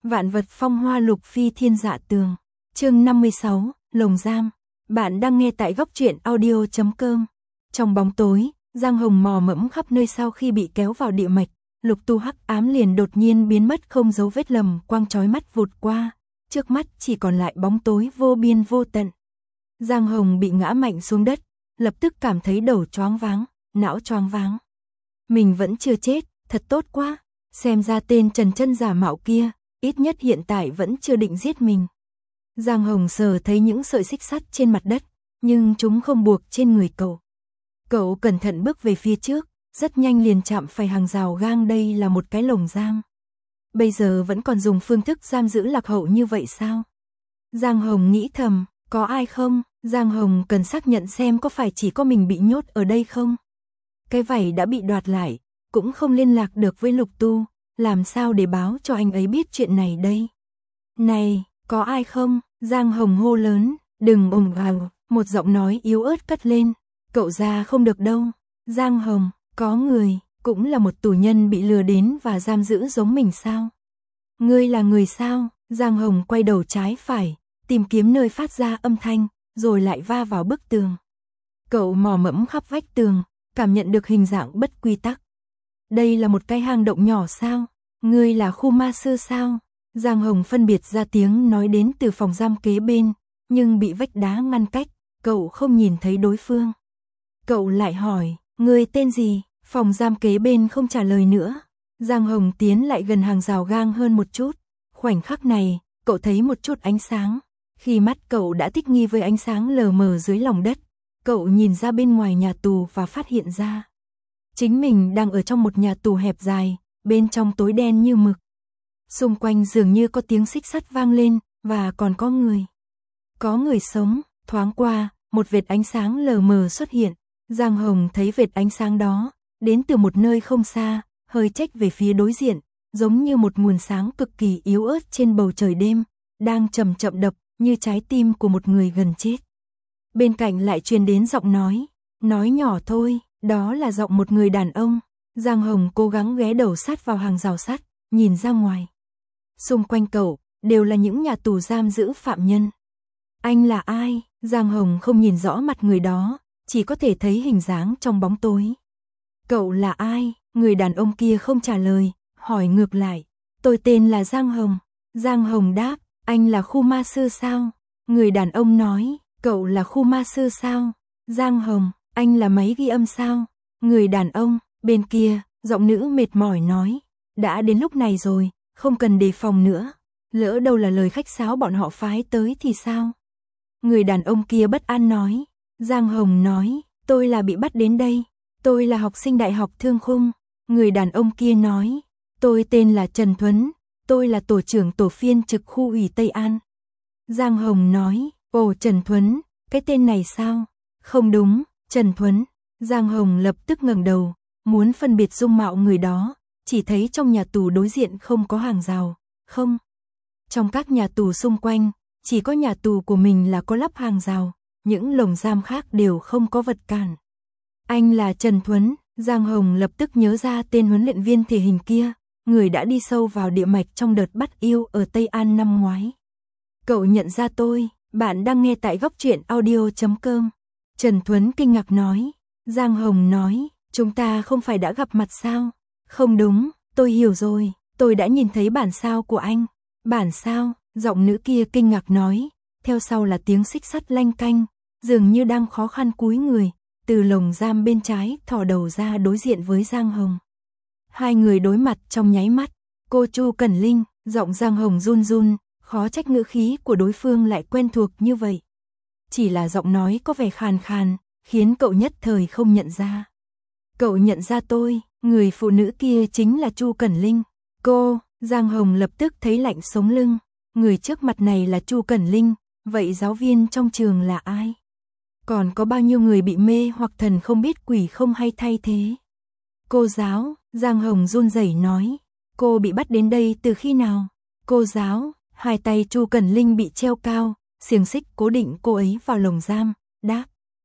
Vạn vật phong hoa lục phi thiên dạ tường. Chương 56, lồng giam. Bạn đang nghe tại góc truyện audio.com. Trong bóng tối, Giang Hồng mò mẫm khắp nơi sau khi bị kéo vào địa mạch, lục tu hắc ám liền đột nhiên biến mất không dấu vết, lầm quang chói mắt vụt qua, trước mắt chỉ còn lại bóng tối vô biên vô tận. Giang Hồng bị ngã mạnh xuống đất, lập tức cảm thấy đầu choáng váng, não choáng váng. Mình vẫn chưa chết, thật tốt quá, xem ra tên Trần Chân giả mạo kia, ít nhất hiện tại vẫn chưa định giết mình. Giang Hồng sờ thấy những sợi xích sắt trên mặt đất, nhưng chúng không buộc trên người cậu. Cậu cẩn thận bước về phía trước, rất nhanh liền chạm phải hàng rào gang, đây là một cái lồng giam. Bây giờ vẫn còn dùng phương thức giam giữ lạc hậu như vậy sao? Giang Hồng nghĩ thầm, có ai không? Giang Hồng cần xác nhận xem có phải chỉ có mình bị nhốt ở đây không? Cái vảy đã bị đoạt lại, cũng không liên lạc được với Lục Tu, làm sao để báo cho anh ấy biết chuyện này đây? Này, có ai không? Giang Hồng hô lớn, đừng ồn ào, một giọng nói yếu ớt cất lên, cậu ra không được đâu. Giang Hồng, có người, cũng là một tù nhân bị lừa đến và giam giữ giống mình sao? Ngươi là người sao? Giang Hồng quay đầu trái phải, tìm kiếm nơi phát ra âm thanh, rồi lại va vào bức tường. Cậu mò mẫm khắp vách tường, cảm nhận được hình dạng bất quy tắc. Đây là một cái hang động nhỏ sao? Ngươi là khu ma sư sao? Giang Hồng phân biệt ra tiếng nói đến từ phòng giam kế bên, nhưng bị vách đá ngăn cách, cậu không nhìn thấy đối phương. Cậu lại hỏi, ngươi tên gì? Phòng giam kế bên không trả lời nữa. Giang Hồng tiến lại gần hàng rào gang hơn một chút. Khoảnh khắc này, cậu thấy một chút ánh sáng. Khi mắt cậu đã thích nghi với ánh sáng lờ mờ dưới lòng đất, cậu nhìn ra bên ngoài nhà tù và phát hiện ra chính mình đang ở trong một nhà tù hẹp dài, bên trong tối đen như mực. Xung quanh dường như có tiếng xích sắt vang lên, và còn có người. Có người sống, thoáng qua, một vệt ánh sáng lờ mờ xuất hiện. Giang Hồng thấy vệt ánh sáng đó, đến từ một nơi không xa, hơi chếch về phía đối diện, giống như một nguồn sáng cực kỳ yếu ớt trên bầu trời đêm, đang chậm chậm đập, như trái tim của một người gần chết. Bên cạnh lại truyền đến giọng nói nhỏ thôi, đó là giọng một người đàn ông. Giang Hồng cố gắng ghé đầu sát vào hàng rào sắt, nhìn ra ngoài. Xung quanh cậu, đều là những nhà tù giam giữ phạm nhân. Anh là ai? Giang Hồng không nhìn rõ mặt người đó, chỉ có thể thấy hình dáng trong bóng tối. Cậu là ai? Người đàn ông kia không trả lời, hỏi ngược lại. Tôi tên là Giang Hồng. Giang Hồng đáp, anh là khu ma sư sao? Người đàn ông nói, cậu là khu ma sư sao? Giang Hồng, anh là máy ghi âm sao? Người đàn ông, bên kia, giọng nữ mệt mỏi nói, đã đến lúc này rồi, không cần đề phòng nữa. Lỡ đâu là lời khách sáo bọn họ phái tới thì sao? Người đàn ông kia bất an nói. Giang Hồng nói, tôi là bị bắt đến đây. Tôi là học sinh đại học Thương Khung. Người đàn ông kia nói, tôi tên là Trần Thuấn. Tôi là tổ trưởng tổ phiên trực khu ủy Tây An. Giang Hồng nói, ồ Trần Thuấn, cái tên này sao? Không đúng, Trần Thuấn. Giang Hồng lập tức ngẩng đầu, muốn phân biệt dung mạo người đó, chỉ thấy trong nhà tù đối diện không có hàng rào, không. Trong các nhà tù xung quanh, chỉ có nhà tù của mình là có lắp hàng rào, những lồng giam khác đều không có vật cản. Anh là Trần Thuấn. Giang Hồng lập tức nhớ ra tên huấn luyện viên thể hình kia, người đã đi sâu vào địa mạch trong đợt bắt yêu ở Tây An năm ngoái. Cậu nhận ra tôi, bạn đang nghe tại góc truyện audio.com. Trần Thuấn kinh ngạc nói. Giang Hồng nói, chúng ta không phải đã gặp mặt sao? Không đúng, tôi hiểu rồi, tôi đã nhìn thấy bản sao của anh. Bản sao? Giọng nữ kia kinh ngạc nói, theo sau là tiếng xích sắt lanh canh, dường như đang khó khăn cúi người, từ lồng giam bên trái thò đầu ra đối diện với Giang Hồng. Hai người đối mặt trong nháy mắt, cô Chu Cẩn Linh, giọng Giang Hồng run run, khó trách ngữ khí của đối phương lại quen thuộc như vậy. Chỉ là giọng nói có vẻ khàn khàn, khiến cậu nhất thời không nhận ra. Cậu nhận ra tôi, người phụ nữ kia chính là Chu Cẩn Linh. Cô, Giang Hồng lập tức thấy lạnh sống lưng. Người trước mặt này là Chu Cẩn Linh, vậy giáo viên trong trường là ai? Còn có bao nhiêu người bị mê hoặc thần không biết quỷ không hay thay thế? Cô giáo, Giang Hồng run rẩy nói, cô bị bắt đến đây từ khi nào? Cô giáo, hai tay Chu Cẩn Linh bị treo cao, xiềng xích cố định cô ấy vào lồng giam, đáp.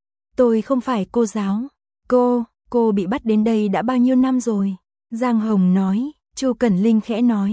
Tôi không phải cô giáo. Cô bị bắt đến đây đã bao nhiêu năm rồi? Giang Hồng nói. Chu Cẩn Linh khẽ nói,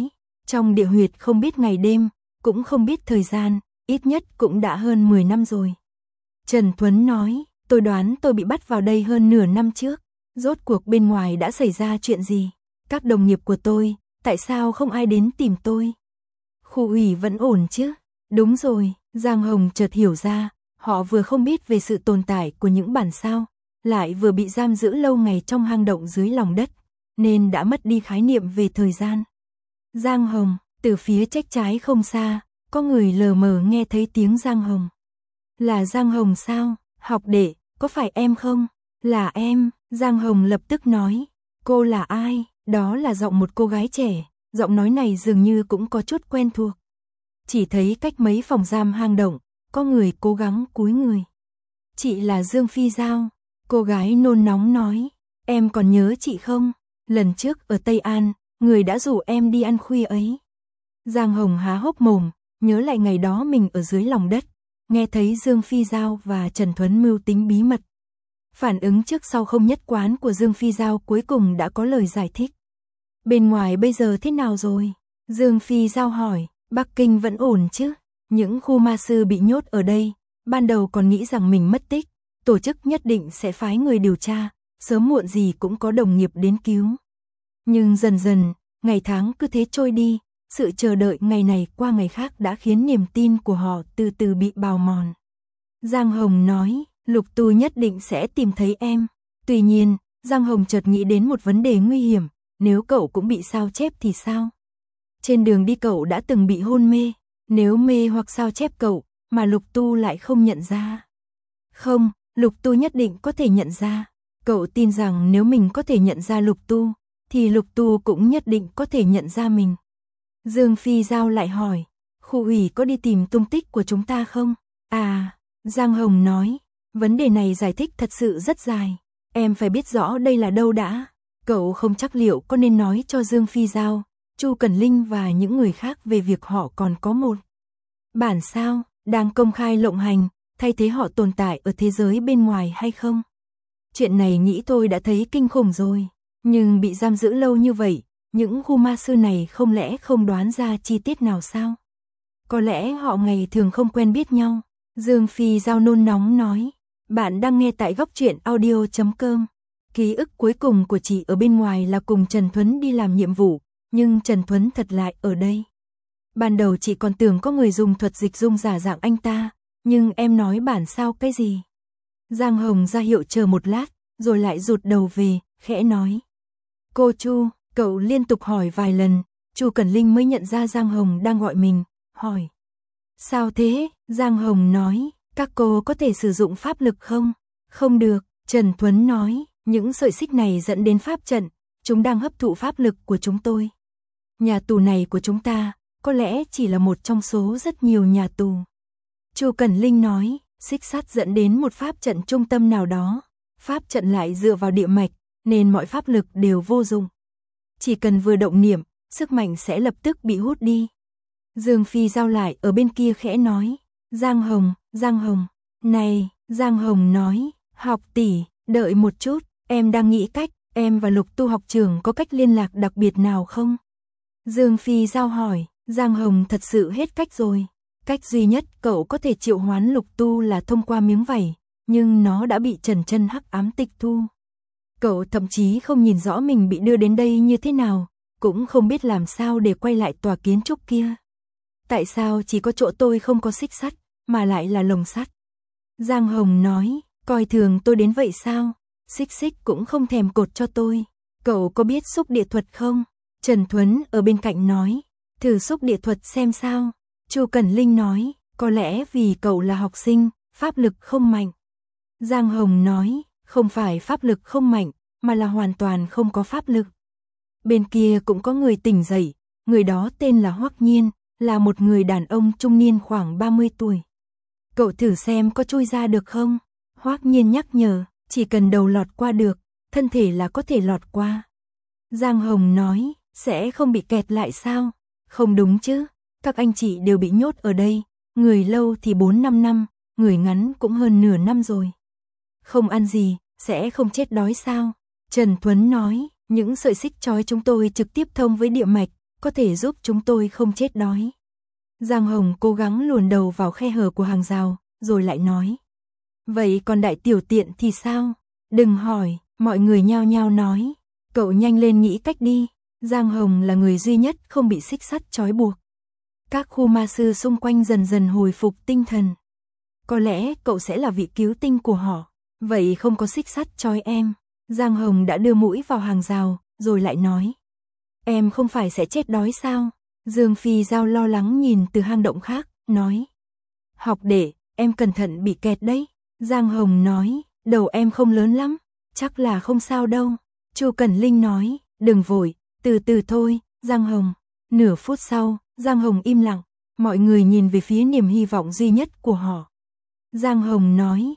Trong địa huyệt không biết ngày đêm, cũng không biết thời gian, ít nhất cũng đã hơn 10 năm rồi. Trần Thuấn nói, tôi đoán tôi bị bắt vào đây hơn nửa năm trước. Rốt cuộc bên ngoài đã xảy ra chuyện gì? Các đồng nghiệp của tôi, tại sao không ai đến tìm tôi? Khu ủy vẫn ổn chứ? Đúng rồi, Giang Hồng chợt hiểu ra, họ vừa không biết về sự tồn tại của những bản sao, lại vừa bị giam giữ lâu ngày trong hang động dưới lòng đất, nên đã mất đi khái niệm về thời gian. Giang Hồng, từ phía trách trái không xa, có người lờ mờ nghe thấy tiếng Giang Hồng. Là Giang Hồng sao? Học đệ, có phải em không? Là em, Giang Hồng lập tức nói. Cô là ai? Đó là giọng một cô gái trẻ, giọng nói này dường như cũng có chút quen thuộc. Chỉ thấy cách mấy phòng giam hang động, có người cố gắng cúi người. Chị là Dương Phi Giao, cô gái nôn nóng nói. Em còn nhớ chị không? Lần trước ở Tây An, người đã rủ em đi ăn khuya ấy. Giang Hồng há hốc mồm, nhớ lại ngày đó mình ở dưới lòng đất, nghe thấy Dương Phi Giao và Trần Thuấn mưu tính bí mật. Phản ứng trước sau không nhất quán của Dương Phi Giao cuối cùng đã có lời giải thích. Bên ngoài bây giờ thế nào rồi? Dương Phi Giao hỏi, Bắc Kinh vẫn ổn chứ? Những khu ma sư bị nhốt ở đây, ban đầu còn nghĩ rằng mình mất tích, tổ chức nhất định sẽ phái người điều tra, sớm muộn gì cũng có đồng nghiệp đến cứu. Nhưng dần dần, ngày tháng cứ thế trôi đi, sự chờ đợi ngày này qua ngày khác đã khiến niềm tin của họ từ từ bị bào mòn. Giang Hồng nói, Lục Tu nhất định sẽ tìm thấy em. Tuy nhiên, Giang Hồng chợt nghĩ đến một vấn đề nguy hiểm, nếu cậu cũng bị sao chép thì sao? Trên đường đi cậu đã từng bị hôn mê, nếu mê hoặc sao chép cậu, mà Lục Tu lại không nhận ra. Không, Lục Tu nhất định có thể nhận ra. Cậu tin rằng nếu mình có thể nhận ra Lục Tu, thì Lục Tu cũng nhất định có thể nhận ra mình. Dương Phi Giao lại hỏi, khu ủy có đi tìm tung tích của chúng ta không? À, Giang Hồng nói, vấn đề này giải thích thật sự rất dài. Em phải biết rõ đây là đâu đã. Cậu không chắc liệu có nên nói cho Dương Phi Giao, Chu Cẩn Linh và những người khác về việc họ còn có một bản sao đang công khai lộng hành, thay thế họ tồn tại ở thế giới bên ngoài hay không? Chuyện này nghĩ tôi đã thấy kinh khủng rồi, nhưng bị giam giữ lâu như vậy, những khu ma sư này không lẽ không đoán ra chi tiết nào sao? Có lẽ họ ngày thường không quen biết nhau. Dương Phi Giao nôn nóng nói, bạn đang nghe tại góc truyện audio.com. Ký ức cuối cùng của chị ở bên ngoài là cùng Trần Thuấn đi làm nhiệm vụ, nhưng Trần Thuấn thật lại ở đây. Ban đầu chị còn tưởng có người dùng thuật dịch dung giả dạng anh ta, nhưng em nói bản sao cái gì? Giang Hồng ra hiệu chờ một lát, rồi lại rụt đầu về, khẽ nói. Cô Chu, cậu liên tục hỏi vài lần, Chu Cẩn Linh mới nhận ra Giang Hồng đang gọi mình, hỏi. Sao thế? Giang Hồng nói, các cô có thể sử dụng pháp lực không? Không được, Trần Thuấn nói, những sợi xích này dẫn đến pháp trận, chúng đang hấp thụ pháp lực của chúng tôi. Nhà tù này của chúng ta, có lẽ chỉ là một trong số rất nhiều nhà tù. Chu Cẩn Linh nói, xích sắt dẫn đến một pháp trận trung tâm nào đó, pháp trận lại dựa vào địa mạch, nên mọi pháp lực đều vô dụng. Chỉ cần vừa động niệm, sức mạnh sẽ lập tức bị hút đi. Dương Phi Giao lại ở bên kia khẽ nói, Giang Hồng, này, Giang Hồng nói, học tỷ, đợi một chút, em đang nghĩ cách, em và Lục Tu học trưởng có cách liên lạc đặc biệt nào không? Dương Phi Giao hỏi, Giang Hồng thật sự hết cách rồi. Cách duy nhất cậu có thể triệu hoán Lục Tu là thông qua miếng vảy, nhưng nó đã bị Trần Chân hắc ám tịch thu. Cậu thậm chí không nhìn rõ mình bị đưa đến đây như thế nào, cũng không biết làm sao để quay lại tòa kiến trúc kia. Tại sao chỉ có chỗ tôi không có xích sắt, mà lại là lồng sắt? Giang Hồng nói, coi thường tôi đến vậy sao? Xích xích cũng không thèm cột cho tôi. Cậu có biết xúc địa thuật không? Trần Thuấn ở bên cạnh nói, thử xúc địa thuật xem sao. Chu Cẩn Linh nói, có lẽ vì cậu là học sinh, pháp lực không mạnh. Giang Hồng nói, không phải pháp lực không mạnh, mà là hoàn toàn không có pháp lực. Bên kia cũng có người tỉnh dậy, người đó tên là Hoắc Nhiên, là một người đàn ông trung niên khoảng 30 tuổi. Cậu thử xem có chui ra được không? Hoắc Nhiên nhắc nhở, chỉ cần đầu lọt qua được, thân thể là có thể lọt qua. Giang Hồng nói, sẽ không bị kẹt lại sao? Không đúng chứ, các anh chị đều bị nhốt ở đây, người lâu thì 4-5 năm, người ngắn cũng hơn nửa năm rồi. Không ăn gì, sẽ không chết đói sao? Trần Thuấn nói, những sợi xích trói chúng tôi trực tiếp thông với địa mạch, có thể giúp chúng tôi không chết đói. Giang Hồng cố gắng luồn đầu vào khe hở của hàng rào, rồi lại nói. Vậy còn đại tiểu tiện thì sao? Đừng hỏi, mọi người nhao nhao nói. Cậu nhanh lên nghĩ cách đi. Giang Hồng là người duy nhất không bị xích sắt trói buộc. Các khu ma sư xung quanh dần dần hồi phục tinh thần. Có lẽ cậu sẽ là vị cứu tinh của họ. Vậy không có xích sắt trói em. Giang Hồng đã đưa mũi vào hàng rào, rồi lại nói. Em không phải sẽ chết đói sao? Dương Phi Giao lo lắng nhìn từ hang động khác, nói. Học đệ, em cẩn thận bị kẹt đấy. Giang Hồng nói, đầu em không lớn lắm, chắc là không sao đâu. Chu Cẩn Linh nói, đừng vội, từ từ thôi, Giang Hồng. Nửa phút sau, Giang Hồng im lặng, mọi người nhìn về phía niềm hy vọng duy nhất của họ. Giang Hồng nói,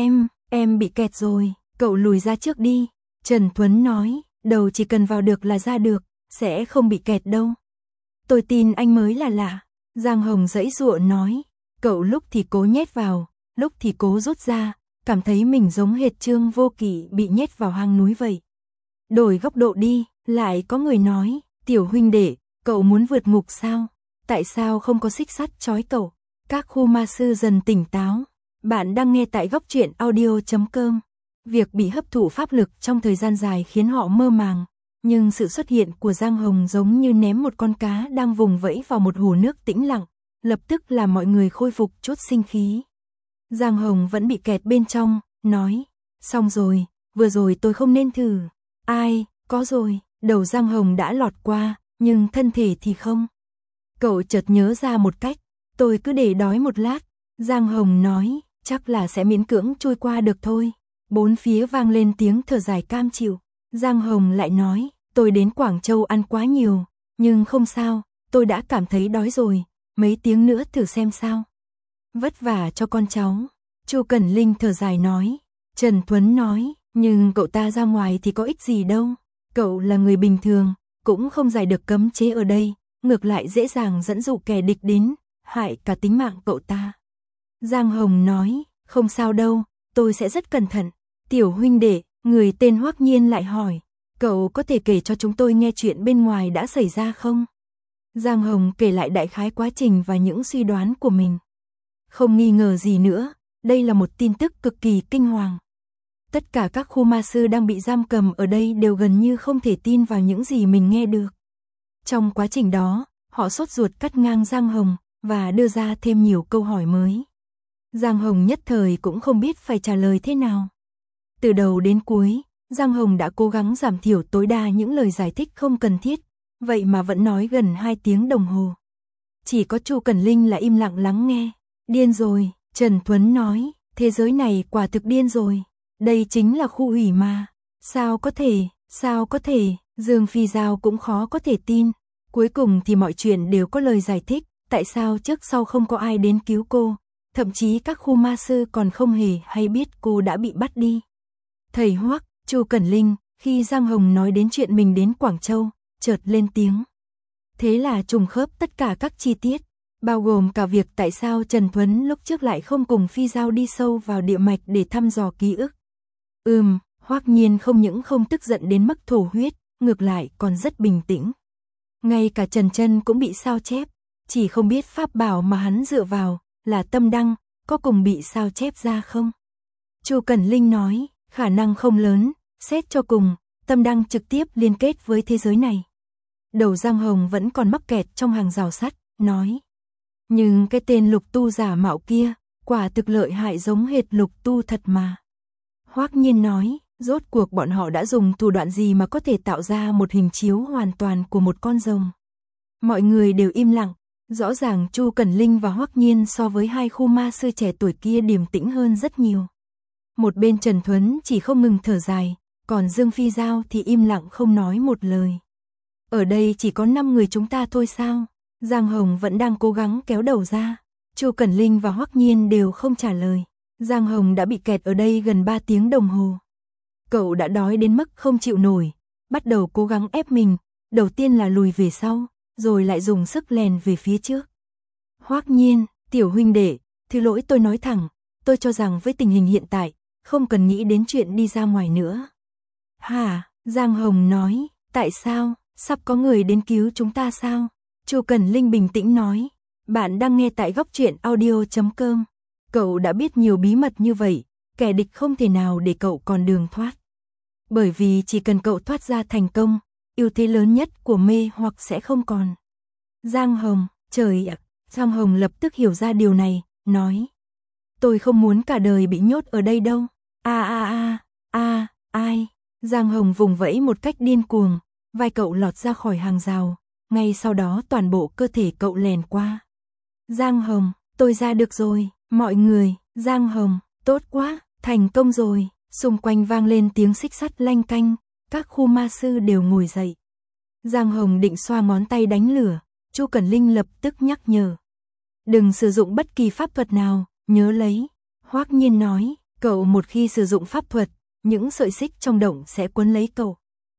em bị kẹt rồi, cậu lùi ra trước đi. Trần Thuấn nói, đầu chỉ cần vào được là ra được, sẽ không bị kẹt đâu. Tôi tin anh mới là lạ. Giang Hồng giãy giụa nói, cậu lúc thì cố nhét vào, lúc thì cố rút ra, cảm thấy mình giống hệt Trương Vô Kỵ bị nhét vào hang núi vậy. Đổi góc độ đi, lại có người nói, tiểu huynh đệ, cậu muốn vượt ngục sao? Tại sao không có xích sắt trói cậu? Các khu ma sư dần tỉnh táo. Bạn đang nghe tại goctruyện.audio.com. Việc bị hấp thụ pháp lực trong thời gian dài khiến họ mơ màng, nhưng sự xuất hiện của Giang Hồng giống như ném một con cá đang vùng vẫy vào một hồ nước tĩnh lặng, lập tức làm mọi người khôi phục chút sinh khí. Giang Hồng vẫn bị kẹt bên trong, nói, xong rồi, vừa rồi tôi không nên thử. Ai, có rồi, đầu Giang Hồng đã lọt qua, nhưng thân thể thì không. Cậu chợt nhớ ra một cách, tôi cứ để đói một lát. Giang Hồng nói, chắc là sẽ miễn cưỡng trôi qua được thôi. Bốn phía vang lên tiếng thở dài cam chịu. Giang Hồng lại nói, tôi đến Quảng Châu ăn quá nhiều, nhưng không sao, tôi đã cảm thấy đói rồi, mấy tiếng nữa thử xem sao. Vất vả cho con cháu. Chu Cẩn Linh thở dài nói. Trần Thuấn nói, nhưng cậu ta ra ngoài thì có ích gì đâu. Cậu là người bình thường, cũng không giải được cấm chế ở đây, ngược lại dễ dàng dẫn dụ kẻ địch đến, hại cả tính mạng cậu ta. Giang Hồng nói, không sao đâu, tôi sẽ rất cẩn thận. Tiểu huynh đệ, người tên Hoắc Nhiên lại hỏi, cậu có thể kể cho chúng tôi nghe chuyện bên ngoài đã xảy ra không? Giang Hồng kể lại đại khái quá trình và những suy đoán của mình. Không nghi ngờ gì nữa, đây là một tin tức cực kỳ kinh hoàng. Tất cả các khu ma sư đang bị giam cầm ở đây đều gần như không thể tin vào những gì mình nghe được. Trong quá trình đó, họ sốt ruột cắt ngang Giang Hồng và đưa ra thêm nhiều câu hỏi mới. Giang Hồng nhất thời cũng không biết phải trả lời thế nào. Từ đầu đến cuối, Giang Hồng đã cố gắng giảm thiểu tối đa những lời giải thích không cần thiết, vậy mà vẫn nói gần 2 tiếng đồng hồ. Chỉ có Chu Cẩn Linh là im lặng lắng nghe. Điên rồi, Trần Thuấn nói, thế giới này quả thực điên rồi. Đây chính là khu ủy mà. Sao có thể, Dương Phi Giao cũng khó có thể tin. Cuối cùng thì mọi chuyện đều có lời giải thích, tại sao trước sau không có ai đến cứu cô. Thậm chí các khu ma sư còn không hề hay biết cô đã bị bắt đi. Thầy Hoắc, Chu Cẩn Linh, khi Giang Hồng nói đến chuyện mình đến Quảng Châu, chợt lên tiếng. Thế là trùng khớp tất cả các chi tiết, bao gồm cả việc tại sao Trần Thuấn lúc trước lại không cùng Phi Giao đi sâu vào địa mạch để thăm dò ký ức. Hoắc Nhiên không những không tức giận đến mức thổ huyết, ngược lại còn rất bình tĩnh. Ngay cả Trần Chân cũng bị sao chép, chỉ không biết pháp bảo mà hắn dựa vào là tâm đăng, có cùng bị sao chép ra không? Chu Cẩn Linh nói, khả năng không lớn, xét cho cùng, tâm đăng trực tiếp liên kết với thế giới này. Đầu Giang Hồng vẫn còn mắc kẹt trong hàng rào sắt, nói. Nhưng cái tên Lục Tu giả mạo kia, quả thực lợi hại giống hệt Lục Tu thật mà. Hoắc Nhiên nói, rốt cuộc bọn họ đã dùng thủ đoạn gì mà có thể tạo ra một hình chiếu hoàn toàn của một con rồng. Mọi người đều im lặng, rõ ràng Chu Cẩn Linh và Hoắc Nhiên so với hai khu ma sư trẻ tuổi kia điềm tĩnh hơn rất nhiều. Một bên Trần Thuấn chỉ không ngừng thở dài, còn Dương Phi Giao thì im lặng không nói một lời. Ở đây chỉ có 5 người chúng ta thôi sao? Giang Hồng vẫn đang cố gắng kéo đầu ra. Chu Cẩn Linh và Hoắc Nhiên đều không trả lời. Giang Hồng đã bị kẹt ở đây gần 3 tiếng đồng hồ. Cậu đã đói đến mức không chịu nổi, bắt đầu cố gắng ép mình, đầu tiên là lùi về sau, rồi lại dùng sức lèn về phía trước. Hoắc Nhiên, tiểu huynh đệ, thứ lỗi tôi nói thẳng, tôi cho rằng với tình hình hiện tại, không cần nghĩ đến chuyện đi ra ngoài nữa. Hả? Giang Hồng nói, tại sao? Sắp có người đến cứu chúng ta sao? Chu Cẩn Linh bình tĩnh nói. Bạn đang nghe tại góc truyện audio.com. Cậu đã biết nhiều bí mật như vậy, kẻ địch không thể nào để cậu còn đường thoát. Bởi vì chỉ cần cậu thoát ra thành công, ưu thế lớn nhất của mê hoặc sẽ không còn. Giang Hồng, trời ạ, Giang Hồng lập tức hiểu ra điều này, nói. Tôi không muốn cả đời bị nhốt ở đây đâu. Ai? Giang Hồng vùng vẫy một cách điên cuồng, vai cậu lọt ra khỏi hàng rào, ngay sau đó toàn bộ cơ thể cậu lèn qua. Giang Hồng, tôi ra được rồi, mọi người, Giang Hồng, tốt quá, thành công rồi, xung quanh vang lên tiếng xích sắt lanh canh, các khu ma sư đều ngồi dậy. Giang Hồng định xoa ngón tay đánh lửa, Chu Cẩn Linh lập tức nhắc nhở. Đừng sử dụng bất kỳ pháp thuật nào, nhớ lấy. Hoắc Nhiên nói, cậu một khi sử dụng pháp thuật, những sợi xích trong động sẽ quấn lấy cậu.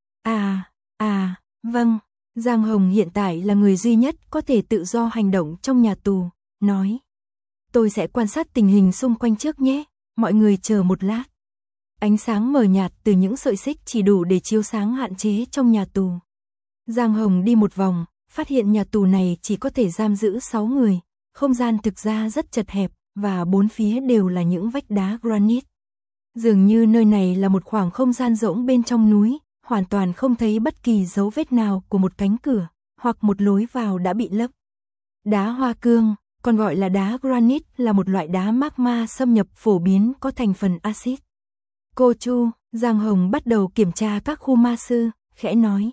Vâng. Giang Hồng hiện tại là người duy nhất có thể tự do hành động trong nhà tù, nói. Tôi sẽ quan sát tình hình xung quanh trước nhé, mọi người chờ một lát. Ánh sáng mờ nhạt từ những sợi xích chỉ đủ để chiếu sáng hạn chế trong nhà tù. Giang Hồng đi một vòng, phát hiện nhà tù này chỉ có thể giam giữ 6 người, không gian thực ra rất chật hẹp, và bốn phía đều là những vách đá granite. Dường như nơi này là một khoảng không gian rỗng bên trong núi, hoàn toàn không thấy bất kỳ dấu vết nào của một cánh cửa, hoặc một lối vào đã bị lấp. Đá hoa cương, còn gọi là đá granite, là một loại đá magma xâm nhập phổ biến có thành phần axit. Cô Chu, Giang Hồng bắt đầu kiểm tra các khu ma sư, khẽ nói.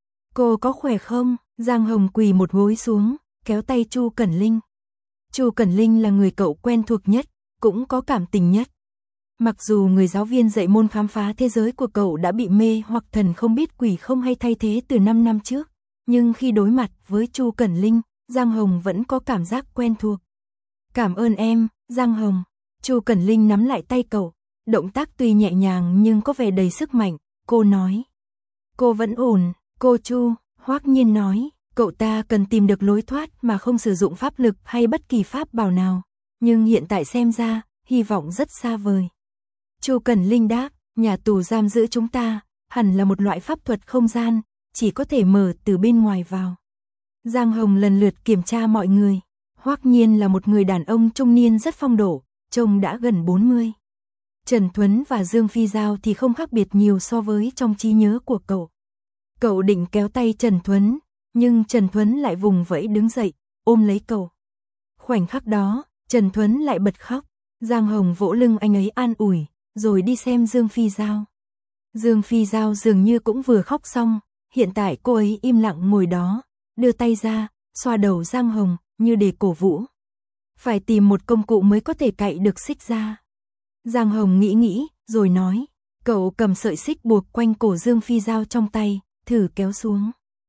Cô có khỏe không? Giang Hồng quỳ một gối xuống, kéo tay Chu Cẩn Linh. Chu Cẩn Linh là người cậu quen thuộc nhất, cũng có cảm tình nhất. Mặc dù người giáo viên dạy môn khám phá thế giới của cậu đã bị mê hoặc thần không biết quỷ không hay thay thế từ 5 năm trước, nhưng khi đối mặt với Chu Cẩn Linh, Giang Hồng vẫn có cảm giác quen thuộc. Cảm ơn em, Giang Hồng. Chu Cẩn Linh nắm lại tay cậu, động tác tuy nhẹ nhàng nhưng có vẻ đầy sức mạnh, cô nói. Cô vẫn ổn, cô Chu, Hoắc Nhiên nói, cậu ta cần tìm được lối thoát mà không sử dụng pháp lực hay bất kỳ pháp bảo nào, nhưng hiện tại xem ra, hy vọng rất xa vời. Chu Cẩn Linh đáp, nhà tù giam giữ chúng ta, hẳn là một loại pháp thuật không gian, chỉ có thể mở từ bên ngoài vào. Giang Hồng lần lượt kiểm tra mọi người. Hoắc Nhiên là một người đàn ông trung niên rất phong độ, trông đã gần 40. Trần Thuấn và Dương Phi Giao thì không khác biệt nhiều so với trong trí nhớ của cậu. Cậu định kéo tay Trần Thuấn, nhưng Trần Thuấn lại vùng vẫy đứng dậy, ôm lấy cậu. Khoảnh khắc đó, Trần Thuấn lại bật khóc. Giang Hồng vỗ lưng anh ấy an ủi, rồi đi xem Dương Phi Giao. Dương Phi Giao dường như cũng vừa khóc xong, hiện tại cô ấy im lặng ngồi đó, đưa tay ra, xoa đầu Giang Hồng, như để cổ vũ. Phải tìm một công cụ mới có thể cạy được xích ra. Giang Hồng nghĩ, rồi nói, cậu cầm sợi xích buộc quanh cổ Dương Phi Giao trong tay, thử kéo xuống.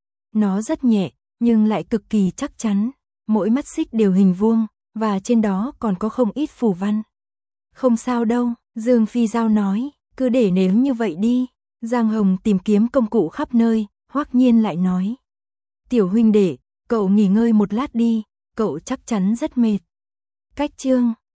Nó rất nhẹ, nhưng lại cực kỳ chắc chắn, mỗi mắt xích đều hình vuông, và trên đó còn có không ít phù văn. Không sao đâu, Dương Phi Giao nói, cứ để nếu như vậy đi. Giang Hồng tìm kiếm công cụ khắp nơi, Hoắc Nhiên lại nói. Tiểu huynh đệ, cậu nghỉ ngơi một lát đi, cậu chắc chắn rất mệt. Cách chương